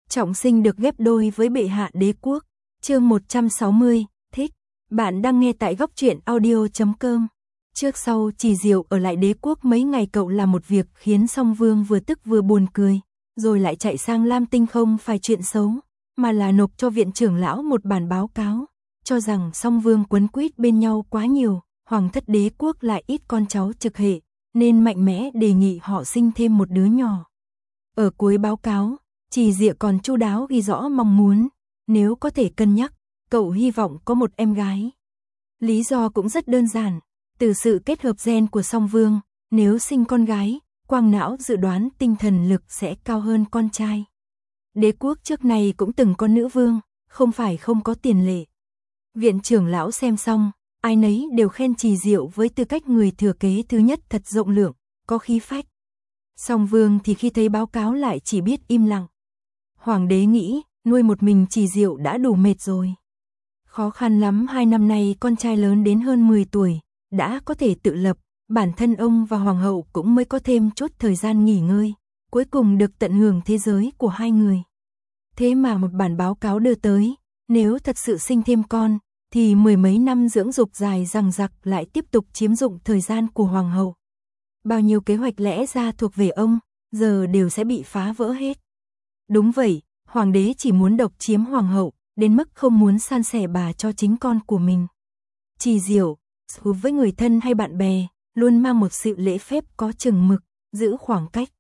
trọng sinh được ghép đôi với bệ hạ đế quốc. Chương 160, thích. Bạn đang nghe tại góc truyện audio.com. Trước sau Trì Diệu ở lại đế quốc mấy ngày, cậu làm một việc khiến Song Vương vừa tức vừa buồn cười, rồi lại chạy sang Lam Tinh không phải chuyện xấu, mà là nộp cho viện trưởng lão một bản báo cáo, cho rằng Song Vương quấn quýt bên nhau quá nhiều, hoàng thất đế quốc lại ít con cháu trực hệ, nên mạnh mẽ đề nghị họ sinh thêm một đứa nhỏ. Ở cuối báo cáo, Trì Diệu còn chu đáo ghi rõ mong muốn, nếu có thể cân nhắc, cậu hy vọng có một em gái. Lý do cũng rất đơn giản, từ sự kết hợp gen của Song Vương, nếu sinh con gái, quang não dự đoán tinh thần lực sẽ cao hơn con trai. Đế quốc trước này cũng từng có nữ vương, không phải không có tiền lệ. Viện trưởng lão xem xong, ai nấy đều khen Trì Diệu với tư cách người thừa kế thứ nhất thật rộng lượng, có khí phách. Song Vương thì khi thấy báo cáo lại chỉ biết im lặng. Hoàng đế nghĩ, nuôi một mình Trì Diệu đã đủ mệt rồi. Khó khăn lắm 2 năm nay con trai lớn đến hơn 10 tuổi, đã có thể tự lập, bản thân ông và hoàng hậu cũng mới có thêm chút thời gian nghỉ ngơi, cuối cùng được tận hưởng thế giới của hai người. Thế mà một bản báo cáo đưa tới, nếu thật sự sinh thêm con, thì mười mấy năm dưỡng dục dài dằng dặc lại tiếp tục chiếm dụng thời gian của hoàng hậu. Bao nhiêu kế hoạch lẽ ra thuộc về ông, giờ đều sẽ bị phá vỡ hết. Đúng vậy, hoàng đế chỉ muốn độc chiếm hoàng hậu, đến mức không muốn san sẻ bà cho chính con của mình. Trì Diệu, với người thân hay bạn bè, luôn mang một sự lễ phép có chừng mực, giữ khoảng cách.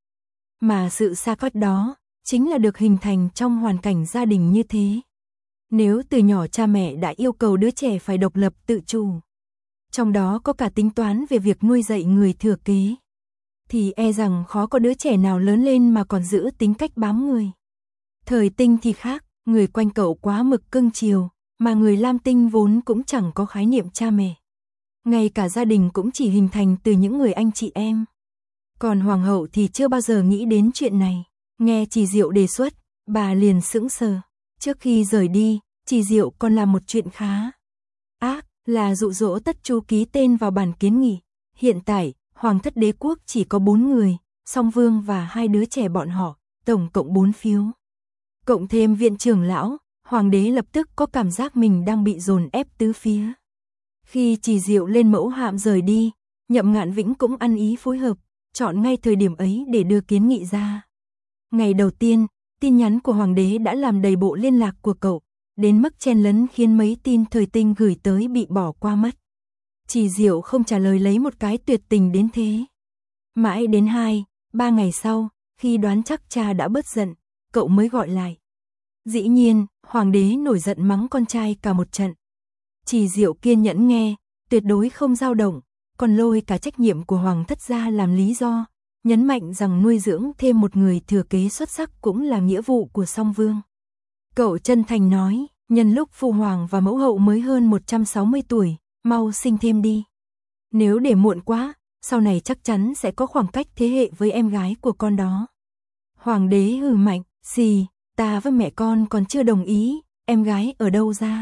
Mà sự xa cách đó, chính là được hình thành trong hoàn cảnh gia đình như thế. Nếu từ nhỏ cha mẹ đã yêu cầu đứa trẻ phải độc lập tự chủ, trong đó có cả tính toán về việc nuôi dạy người thừa kế, thì e rằng khó có đứa trẻ nào lớn lên mà còn giữ tính cách bám người. Thời Tinh thì khác, người quanh cậu quá mực cưng chiều, mà người Lam Tinh vốn cũng chẳng có khái niệm cha mẹ. Ngay cả gia đình cũng chỉ hình thành từ những người anh chị em. Còn hoàng hậu thì chưa bao giờ nghĩ đến chuyện này. Nghe Trì Diệu đề xuất, bà liền sững sờ. Trước khi rời đi, Trì Diệu còn làm một chuyện khá ác, là dụ dỗ Tất Chu ký tên vào bản kiến nghị. Hiện tại, hoàng thất đế quốc chỉ có 4 người, Song Vương và 2 đứa trẻ bọn họ, tổng cộng 4 phiếu. Cộng thêm viện trưởng lão, hoàng đế lập tức có cảm giác mình đang bị dồn ép tứ phía. Khi Trì Diệu lên mẫu hạm rời đi, Nhậm Ngạn Vĩnh cũng ăn ý phối hợp, chọn ngay thời điểm ấy để đưa kiến nghị ra. Ngày đầu tiên, tin nhắn của hoàng đế đã làm đầy bộ liên lạc của cậu, đến mức chen lấn khiến mấy tin Thời Tinh gửi tới bị bỏ qua mất. Trì Diệu không trả lời lấy một cái tuyệt tình đến thế. Mãi đến 2-3 ngày sau, khi đoán chắc cha đã bớt giận, cậu mới gọi lại. Dĩ nhiên, hoàng đế nổi giận mắng con trai cả một trận. Trì Diệu kiên nhẫn nghe, tuyệt đối không dao động, còn lôi cả trách nhiệm của hoàng thất ra làm lý do, nhấn mạnh rằng nuôi dưỡng thêm một người thừa kế xuất sắc cũng là nghĩa vụ của Song Vương. Cậu chân thành nói, nhân lúc phụ hoàng và mẫu hậu mới hơn 160 tuổi, mau sinh thêm đi. Nếu để muộn quá, sau này chắc chắn sẽ có khoảng cách thế hệ với em gái của con đó. Hoàng đế hừ mạnh, xì, ta với mẹ con còn chưa đồng ý, em gái ở đâu ra?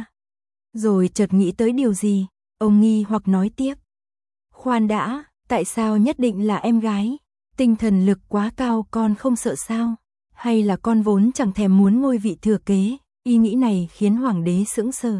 Rồi chợt nghĩ tới điều gì, ông nghi hoặc nói tiếp. Khoan đã, tại sao nhất định là em gái? Tinh thần lực quá cao con không sợ sao? Hay là con vốn chẳng thèm muốn ngôi vị thừa kế? Ý nghĩ này khiến hoàng đế sững sờ.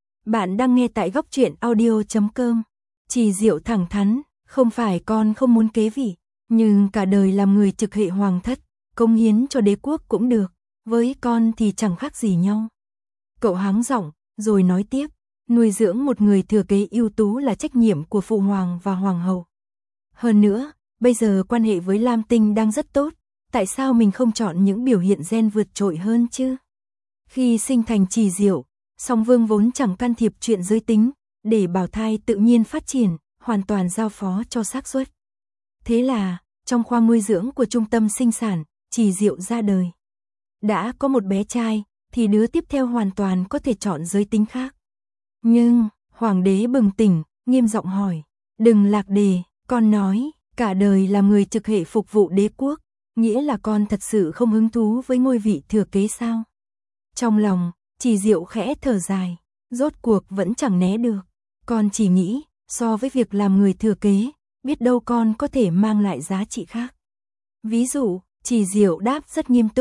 Bạn đang nghe tại góc truyện audio.com. Trì Diệu thẳng thắn, không phải con không muốn kế vị, nhưng cả đời làm người trực hệ hoàng thất, cống hiến cho đế quốc cũng được, với con thì chẳng khác gì nhau. Cậu háng giọng, rồi nói tiếp, nuôi dưỡng một người thừa kế ưu tú là trách nhiệm của phụ hoàng và hoàng hậu. Hơn nữa, bây giờ quan hệ với Lam Tinh đang rất tốt, tại sao mình không chọn những biểu hiện gen vượt trội hơn chứ? Khi sinh thành Trì Diệu, Song Vương vốn chẳng can thiệp chuyện giới tính, để bào thai tự nhiên phát triển, hoàn toàn giao phó cho xác suất. Thế là, trong khoa nuôi dưỡng của trung tâm sinh sản, Trì Diệu ra đời. Đã có một bé trai, thì đứa tiếp theo hoàn toàn có thể chọn giới tính khác. Nhưng, hoàng đế bừng tỉnh, nghiêm giọng hỏi, đừng lạc đề, con nói, cả đời làm người trực hệ phục vụ đế quốc, nghĩa là con thật sự không hứng thú với ngôi vị thừa kế sao? Trong lòng, Trì Diệu khẽ thở dài, rốt cuộc vẫn chẳng né được. Con chỉ nghĩ, so với việc làm người thừa kế, biết đâu con có thể mang lại giá trị khác. Ví dụ, Trì Diệu đáp rất nghiêm túc,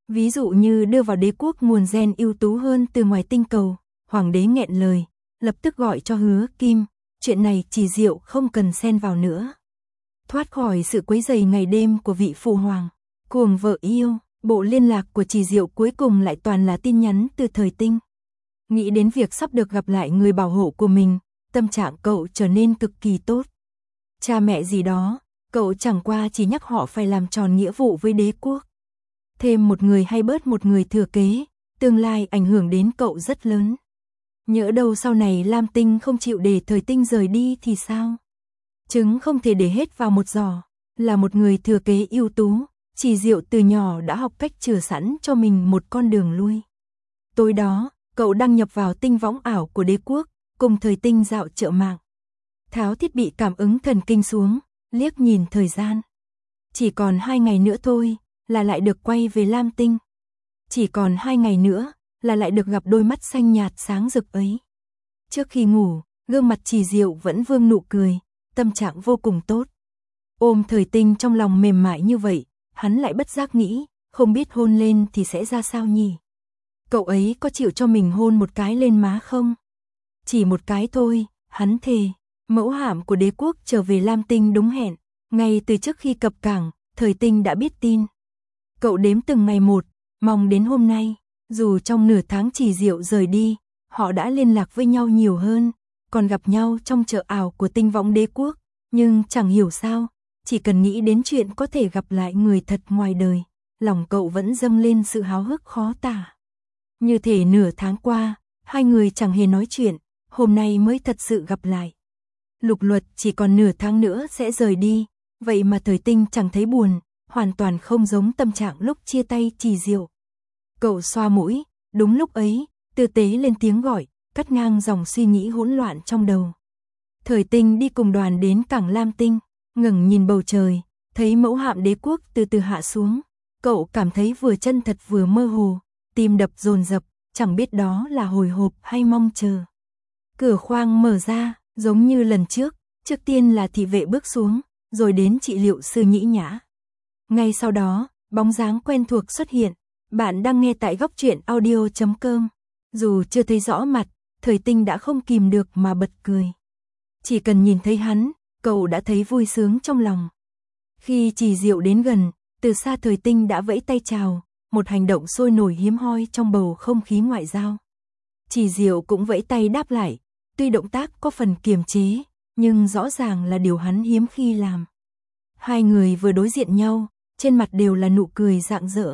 Ví dụ như đưa vào đế quốc nguồn gen ưu tú hơn từ ngoài tinh cầu, hoàng đế nghẹn lời, lập tức gọi cho Hứa Kim, chuyện này Trì Diệu không cần xen vào nữa. Thoát khỏi sự quấy rầy ngày đêm của vị phụ hoàng, cuồng vợ yêu, bộ liên lạc của Trì Diệu cuối cùng lại toàn là tin nhắn từ Thời Tinh. Nghĩ đến việc sắp được gặp lại người bảo hộ của mình, tâm trạng cậu trở nên cực kỳ tốt. Cha mẹ gì đó, cậu chẳng qua chỉ nhắc họ phải làm tròn nghĩa vụ với đế quốc. Thêm một người hay bớt một người thừa kế, tương lai ảnh hưởng đến cậu rất lớn. Nhỡ đâu sau này Lam Tinh không chịu để Thời Tinh rời đi thì sao? Trứng không thể để hết vào một giỏ, là một người thừa kế ưu tú, Trì Diệu từ nhỏ đã học cách chừa sẵn cho mình một con đường lui. Tối đó, cậu đăng nhập vào tinh võng ảo của đế quốc, cùng Thời Tinh dạo chợ mạng. Tháo thiết bị cảm ứng thần kinh xuống, liếc nhìn thời gian. Chỉ còn 2 ngày nữa thôi, là lại được quay về Lam Tinh. Chỉ còn 2 ngày nữa, là lại được gặp đôi mắt xanh nhạt sáng rực ấy. Trước khi ngủ, gương mặt Trì Diệu vẫn vương nụ cười, tâm trạng vô cùng tốt. Ôm Thời Tinh trong lòng mềm mại như vậy, hắn lại bất giác nghĩ, không biết hôn lên thì sẽ ra sao nhỉ? Cậu ấy có chịu cho mình hôn một cái lên má không? Chỉ một cái thôi, hắn thề. Mẫu hạm của đế quốc trở về Lam Tinh đúng hẹn, ngay từ trước khi cập cảng, Thời Tinh đã biết tin. Cậu đếm từng ngày một, mong đến hôm nay, dù trong nửa tháng Trì Diệu rời đi, họ đã liên lạc với nhau nhiều hơn, còn gặp nhau trong chợ ảo của tinh võng đế quốc, nhưng chẳng hiểu sao, chỉ cần nghĩ đến chuyện có thể gặp lại người thật ngoài đời, lòng cậu vẫn dâng lên sự háo hức khó tả. Như thể nửa tháng qua, hai người chẳng hề nói chuyện, hôm nay mới thật sự gặp lại. Lục Luật chỉ còn nửa tháng nữa sẽ rời đi, vậy mà Thời Tinh chẳng thấy buồn, hoàn toàn không giống tâm trạng lúc chia tay Trì Diệu. Cậu xoa mũi, đúng lúc ấy, Tư Tế lên tiếng gọi, cắt ngang dòng suy nghĩ hỗn loạn trong đầu. Thời Tinh đi cùng đoàn đến cảng Lam Tinh, ngẩng nhìn bầu trời, thấy mẫu hạm đế quốc từ từ hạ xuống, cậu cảm thấy vừa chân thật vừa mơ hồ, tim đập dồn dập, chẳng biết đó là hồi hộp hay mong chờ. Cửa khoang mở ra, giống như lần trước tiên là thị vệ bước xuống, rồi đến trị liệu sư Nhĩ Nhã. Ngay sau đó, bóng dáng quen thuộc xuất hiện, bạn đang nghe tại góc truyện audio.com. Dù chưa thấy rõ mặt, Thời Tinh đã không kìm được mà bật cười. Chỉ cần nhìn thấy hắn, cậu đã thấy vui sướng trong lòng. Khi Trì Diệu đến gần, từ xa Thời Tinh đã vẫy tay chào, một hành động sôi nổi hiếm hoi trong bầu không khí ngoại giao. Trì Diệu cũng vẫy tay đáp lại, tuy động tác có phần kiềm chế, nhưng rõ ràng là điều hắn hiếm khi làm. Hai người vừa đối diện nhau, trên mặt đều là nụ cười rạng rỡ.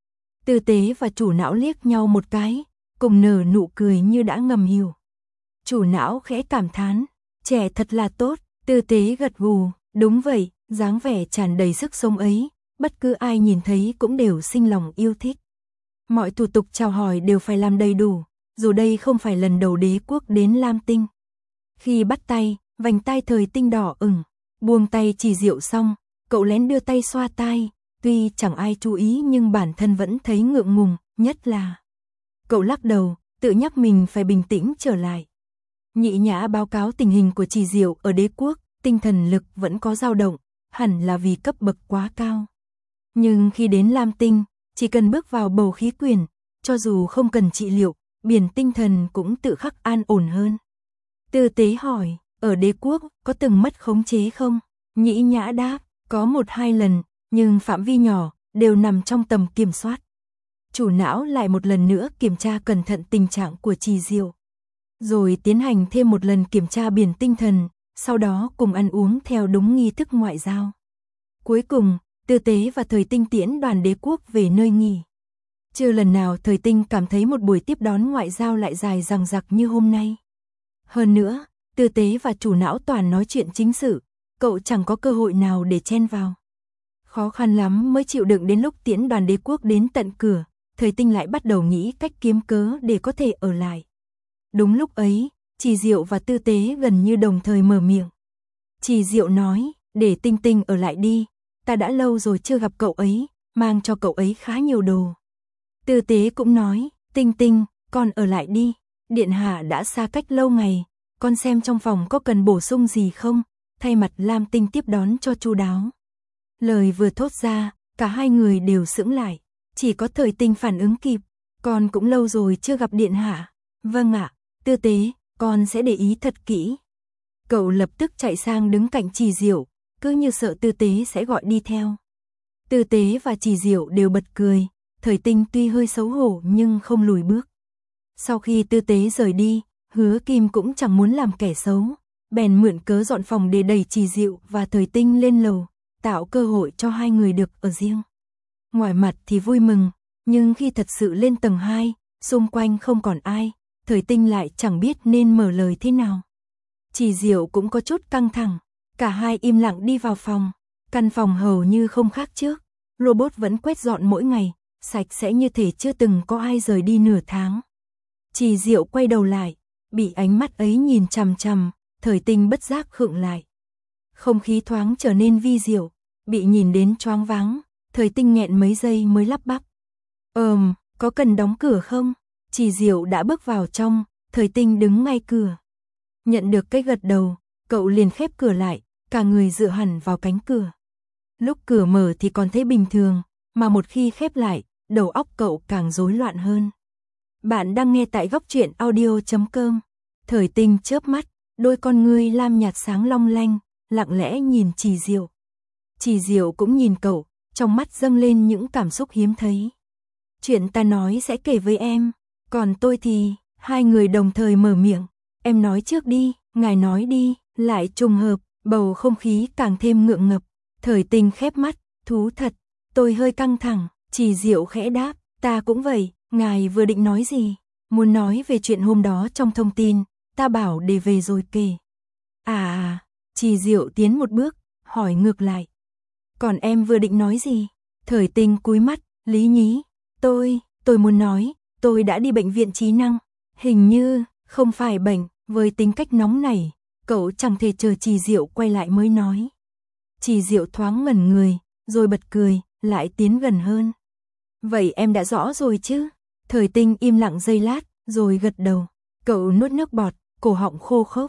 Tư Tế và chủ não liếc nhau một cái, cùng nở nụ cười như đã ngầm hiểu. Chủ não khẽ cảm thán, trẻ thật là tốt, Tư Tế gật gù, đúng vậy, dáng vẻ tràn đầy sức sống ấy, bất cứ ai nhìn thấy cũng đều sinh lòng yêu thích. Mọi thủ tục chào hỏi đều phải làm đầy đủ, dù đây không phải lần đầu đế quốc đến Lam Tinh. Khi bắt tay, vành tai Thời Tinh đỏ ửng, buông tay Trì Diệu xong, cậu lén đưa tay xoa tai, tuy chẳng ai chú ý nhưng bản thân vẫn thấy ngượng ngùng, nhất là cậu lắc đầu, tự nhắc mình phải bình tĩnh trở lại. Nhĩ Nhã báo cáo tình hình của Trì Diệu ở đế quốc, tinh thần lực vẫn có dao động, hẳn là vì cấp bậc quá cao. Nhưng khi đến Lam Tinh, chỉ cần bước vào bầu khí quyển, cho dù không cần trị liệu, biển tinh thần cũng tự khắc an ổn hơn. Tư Tế hỏi, ở đế quốc có từng mất khống chế không? Nhĩ Nhã đáp, có 1-2 lần, nhưng phạm vi nhỏ, đều nằm trong tầm kiểm soát. Chủ não lại một lần nữa kiểm tra cẩn thận tình trạng của Trì Diệu, rồi tiến hành thêm một lần kiểm tra biển tinh thần, sau đó cùng ăn uống theo đúng nghi thức ngoại giao. Cuối cùng, Tư Tế và Thời Tinh tiễn đoàn đế quốc về nơi nghỉ. Chưa lần nào Thời Tinh cảm thấy một buổi tiếp đón ngoại giao lại dài dằng dặc như hôm nay. Hơn nữa, Tư Tế và chủ não toàn nói chuyện chính sự, cậu chẳng có cơ hội nào để chen vào. Khó khăn lắm mới chịu đựng đến lúc tiễn đoàn đế quốc đến tận cửa, Thời Tinh lại bắt đầu nghĩ cách kiếm cớ để có thể ở lại. Đúng lúc ấy, Trì Diệu và Tư Tế gần như đồng thời mở miệng. Trì Diệu nói, để Tinh Tinh ở lại đi, ta đã lâu rồi chưa gặp cậu ấy, mang cho cậu ấy khá nhiều đồ. Tư Tế cũng nói, Tinh Tinh, con ở lại đi, điện hạ đã xa cách lâu ngày, con xem trong phòng có cần bổ sung gì không, thay mặt Lam Tinh tiếp đón cho chu đáo. Lời vừa thốt ra, cả hai người đều sững lại. Chỉ có Thời Tinh phản ứng kịp, con cũng lâu rồi chưa gặp điện hạ. Vâng ạ, Tư Tế, con sẽ để ý thật kỹ. Cậu lập tức chạy sang đứng cạnh Trì Diệu, cứ như sợ Tư Tế sẽ gọi đi theo. Tư Tế và Trì Diệu đều bật cười, Thời Tinh tuy hơi xấu hổ nhưng không lùi bước. Sau khi Tư Tế rời đi, Hứa Kim cũng chẳng muốn làm kẻ xấu, bèn mượn cớ dọn phòng để đẩy Trì Diệu và Thời Tinh lên lầu, tạo cơ hội cho hai người được ở riêng. Ngoài mặt thì vui mừng, nhưng khi thật sự lên tầng 2, xung quanh không còn ai, Thời Tinh lại chẳng biết nên mở lời thế nào. Trì Diệu cũng có chút căng thẳng, cả hai im lặng đi vào phòng, căn phòng hầu như không khác trước, robot vẫn quét dọn mỗi ngày, sạch sẽ như thể chưa từng có ai rời đi nửa tháng. Trì Diệu quay đầu lại, bị ánh mắt ấy nhìn chằm chằm, Thời Tinh bất giác khựng lại. Không khí thoáng trở nên vi diệu, bị nhìn đến choáng váng, Thời Tinh nghẹn mấy giây mới lắp bắp. Có cần đóng cửa không? Trì Diệu đã bước vào trong, Thời Tinh đứng ngay cửa. Nhận được cái gật đầu, cậu liền khép cửa lại, cả người dựa hẳn vào cánh cửa. Lúc cửa mở thì còn thấy bình thường, mà một khi khép lại, đầu óc cậu càng rối loạn hơn. Bạn đang nghe tại Góc Truyện Audio.com. Thời Tinh chớp mắt, đôi con ngươi lam nhạt sáng long lanh, lặng lẽ nhìn Trì Diệu. Trì Diệu cũng nhìn cậu, trong mắt dâng lên những cảm xúc hiếm thấy. Chuyện ta nói sẽ kể với em, còn tôi thì... Hai người đồng thời mở miệng. Em nói trước đi, ngài nói đi, lại trùng hợp, bầu không khí càng thêm ngượng ngập. Thời Tinh khép mắt, thú thật, tôi hơi căng thẳng. Trì Diệu khẽ đáp, ta cũng vậy, ngài vừa định nói gì? Muốn nói về chuyện hôm đó trong thông tin, ta bảo để về rồi kể. Trì Diệu tiến một bước, hỏi ngược lại. Còn em vừa định nói gì? Thời Tinh cúi mắt, lý nhí. Tôi muốn nói, tôi đã đi bệnh viện trí năng. Hình như, không phải bệnh, với tính cách nóng này, cậu chẳng thể chờ Trì Diệu quay lại mới nói. Trì Diệu thoáng ngẩn người, rồi bật cười, lại tiến gần hơn. Vậy em đã rõ rồi chứ? Thời Tinh im lặng giây lát, rồi gật đầu. Cậu nuốt nước bọt, cổ họng khô khốc.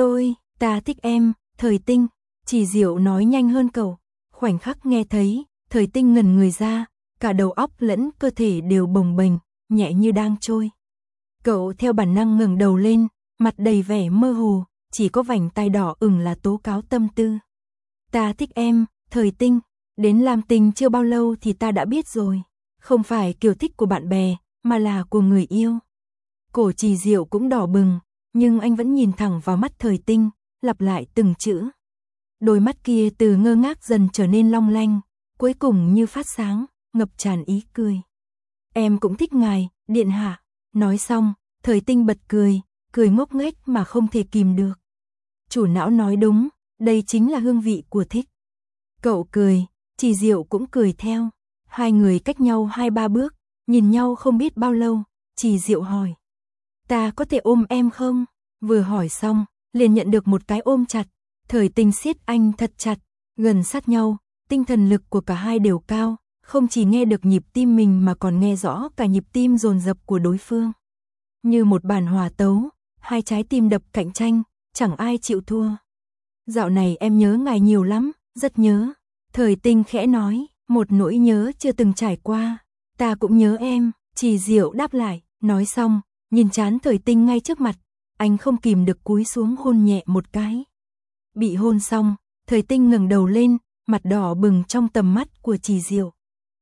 Ta thích em, Thời Tinh. Trì Diệu nói nhanh hơn cậu. Khoảnh khắc nghe thấy, Thời Tinh ngẩn người ra, cả đầu óc lẫn cơ thể đều bồng bềnh, nhẹ như đang trôi. Cậu theo bản năng ngẩng đầu lên, mặt đầy vẻ mơ hồ, chỉ có vành tai đỏ ửng là tố cáo tâm tư. Ta thích em, Thời Tinh, đến Lam Tinh chưa bao lâu thì ta đã biết rồi, không phải kiểu thích của bạn bè, mà là của người yêu. Cổ Trì Diệu cũng đỏ bừng, nhưng anh vẫn nhìn thẳng vào mắt Thời Tinh, lặp lại từng chữ. Đôi mắt kia từ ngơ ngác dần trở nên long lanh, cuối cùng như phát sáng, ngập tràn ý cười. Em cũng thích ngài, điện hạ. Nói xong, Thời Tinh bật cười, cười ngốc nghếch mà không thể kìm được. Chủ não nói đúng, đây chính là hương vị của thích. Cậu cười, Trì Diệu cũng cười theo. Hai người cách nhau 2-3 bước, nhìn nhau không biết bao lâu, Trì Diệu hỏi. Ta có thể ôm em không? Vừa hỏi xong, liền nhận được một cái ôm chặt. Thời Tinh siết anh thật chặt, gần sát nhau, tinh thần lực của cả hai đều cao, không chỉ nghe được nhịp tim mình mà còn nghe rõ cả nhịp tim dồn dập của đối phương. Như một bản hòa tấu, hai trái tim đập cạnh tranh, chẳng ai chịu thua. Dạo này em nhớ ngài nhiều lắm, rất nhớ. Thời Tinh khẽ nói, một nỗi nhớ chưa từng trải qua. Ta cũng nhớ em, Trì Diệu đáp lại, nói xong, nhìn trán Thời Tinh ngay trước mặt, anh không kìm được cúi xuống hôn nhẹ một cái. Bị hôn xong, Thời Tinh ngẩng đầu lên, mặt đỏ bừng trong tầm mắt của Trì Diệu.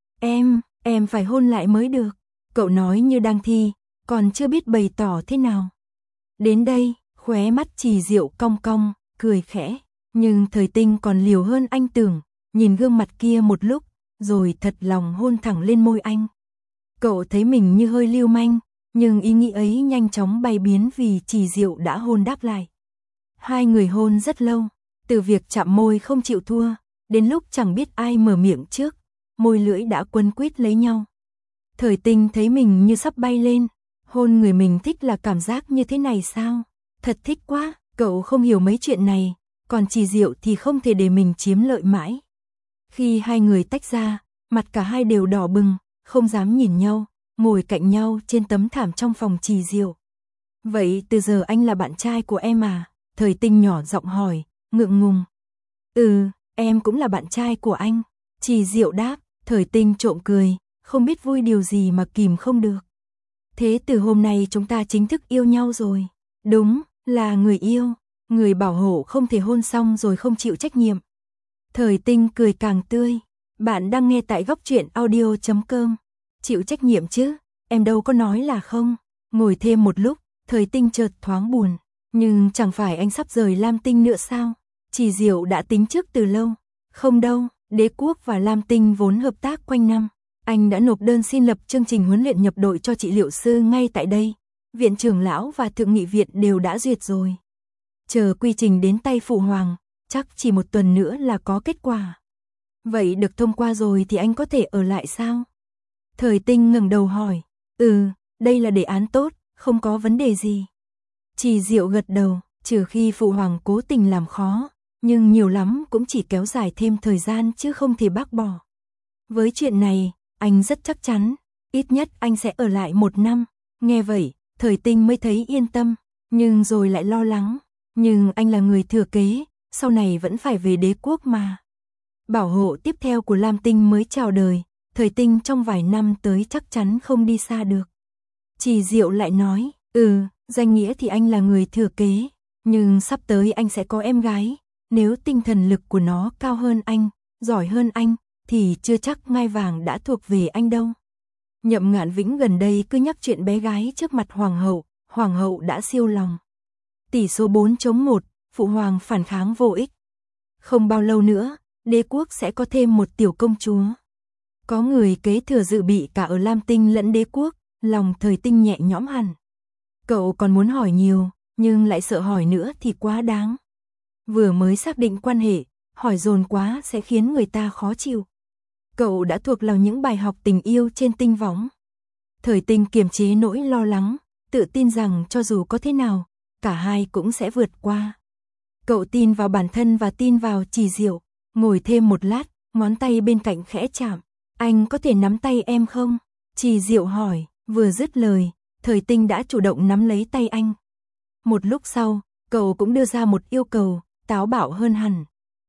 Em phải hôn lại mới được. Cậu nói như đang thi, còn chưa biết bày tỏ thế nào. Đến đây, khóe mắt Trì Diệu cong cong, cười khẽ. Nhưng Thời Tinh còn liều hơn anh tưởng, nhìn gương mặt kia một lúc, rồi thật lòng hôn thẳng lên môi anh. Cậu thấy mình như hơi lưu manh, nhưng ý nghĩ ấy nhanh chóng bay biến vì Trì Diệu đã hôn đáp lại. Hai người hôn rất lâu, từ việc chạm môi không chịu thua, đến lúc chẳng biết ai mở miệng trước, môi lưỡi đã quấn quýt lấy nhau. Thời Tinh thấy mình như sắp bay lên, hôn người mình thích là cảm giác như thế này sao? Thật thích quá, cậu không hiểu mấy chuyện này, còn Trì Diệu thì không thể để mình chiếm lợi mãi. Khi hai người tách ra, mặt cả hai đều đỏ bừng, không dám nhìn nhau, ngồi cạnh nhau trên tấm thảm trong phòng Trì Diệu. Vậy từ giờ anh là bạn trai của em à? Thời Tinh nhỏ giọng hỏi, ngượng ngùng. Em cũng là bạn trai của anh. Trì Diệu đáp. Thời Tinh trộm cười, không biết vui điều gì mà kìm không được. Thế từ hôm nay chúng ta chính thức yêu nhau rồi. Đúng, là người yêu, người bảo hộ không thể hôn xong rồi không chịu trách nhiệm. Thời Tinh cười càng tươi. Bạn đang nghe tại góc truyện audio.com. Chịu trách nhiệm chứ, em đâu có nói là không. Ngồi thêm một lúc, Thời Tinh chợt thoáng buồn. Nhưng chẳng phải anh sắp rời Lam Tinh nữa sao? Chỉ Diệu đã tính trước từ lâu. Không đâu, Đế Quốc và Lam Tinh vốn hợp tác quanh năm. Anh đã nộp đơn xin lập chương trình huấn luyện nhập đội cho trị liệu sư ngay tại đây. Viện trưởng lão và thượng nghị viện đều đã duyệt rồi. Chờ quy trình đến tay phụ hoàng, chắc chỉ một tuần nữa là có kết quả. Vậy được thông qua rồi thì anh có thể ở lại sao? Thời Tinh ngẩng đầu hỏi. Đây là đề án tốt, không có vấn đề gì. Chỉ Diệu gật đầu, trừ khi phụ hoàng cố tình làm khó, nhưng nhiều lắm cũng chỉ kéo dài thêm thời gian chứ không thể bác bỏ. Với chuyện này, anh rất chắc chắn, ít nhất anh sẽ ở lại 1 năm. Nghe vậy, Thời Tinh mới thấy yên tâm, nhưng rồi lại lo lắng. Nhưng anh là người thừa kế, sau này vẫn phải về Đế Quốc mà. Bảo hộ tiếp theo của Lam Tinh mới chào đời, Thời Tinh trong vài năm tới chắc chắn không đi xa được. Chỉ Diệu lại nói, danh nghĩa thì anh là người thừa kế, nhưng sắp tới anh sẽ có em gái, nếu tinh thần lực của nó cao hơn anh, giỏi hơn anh, thì chưa chắc ngai vàng đã thuộc về anh đâu. Nhậm Ngạn Vĩnh gần đây cứ nhắc chuyện bé gái trước mặt hoàng hậu đã siêu lòng. Tỷ số 4-1, phụ hoàng phản kháng vô ích. Không bao lâu nữa, Đế Quốc sẽ có thêm một tiểu công chúa. Có người kế thừa dự bị cả ở Lam Tinh lẫn Đế Quốc, lòng Thời Tinh nhẹ nhõm hẳn. Cậu còn muốn hỏi nhiều, nhưng lại sợ hỏi nữa thì quá đáng. Vừa mới xác định quan hệ, hỏi dồn quá sẽ khiến người ta khó chịu. Cậu đã thuộc lòng những bài học tình yêu trên tinh võng. Thời Tinh kiềm chế nỗi lo lắng, tự tin rằng cho dù có thế nào, cả hai cũng sẽ vượt qua. Cậu tin vào bản thân và tin vào Chỉ Diệu, ngồi thêm một lát, ngón tay bên cạnh khẽ chạm. Anh có thể nắm tay em không? Chỉ Diệu hỏi, vừa dứt lời, Thời Tinh đã chủ động nắm lấy tay anh. Một lúc sau, cậu cũng đưa ra một yêu cầu, táo bạo hơn hẳn.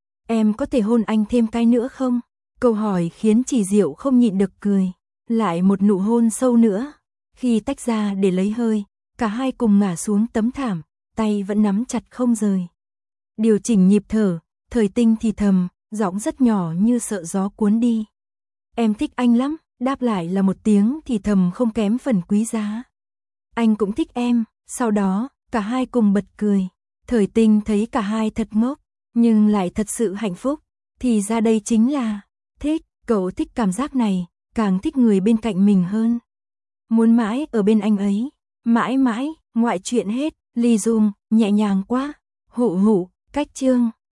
Em có thể hôn anh thêm cái nữa không? Câu hỏi khiến Chỉ Diệu không nhịn được cười. Lại một nụ hôn sâu nữa. Khi tách ra để lấy hơi, cả hai cùng ngả xuống tấm thảm, tay vẫn nắm chặt không rời. Điều chỉnh nhịp thở, Thời Tinh thì thầm, giọng rất nhỏ như sợ gió cuốn đi. Em thích anh lắm, đáp lại là một tiếng thì thầm không kém phần quý giá. Anh cũng thích em, sau đó, cả hai cùng bật cười. Thời Tinh thấy cả hai thật ngốc, nhưng lại thật sự hạnh phúc. Thì ra đây chính là thích, cậu thích cảm giác này, càng thích người bên cạnh mình hơn. Muốn mãi ở bên anh ấy, mãi mãi, ngoại chuyện hết, ly dung, nhẹ nhàng quá. Hụ hụ, cách chương.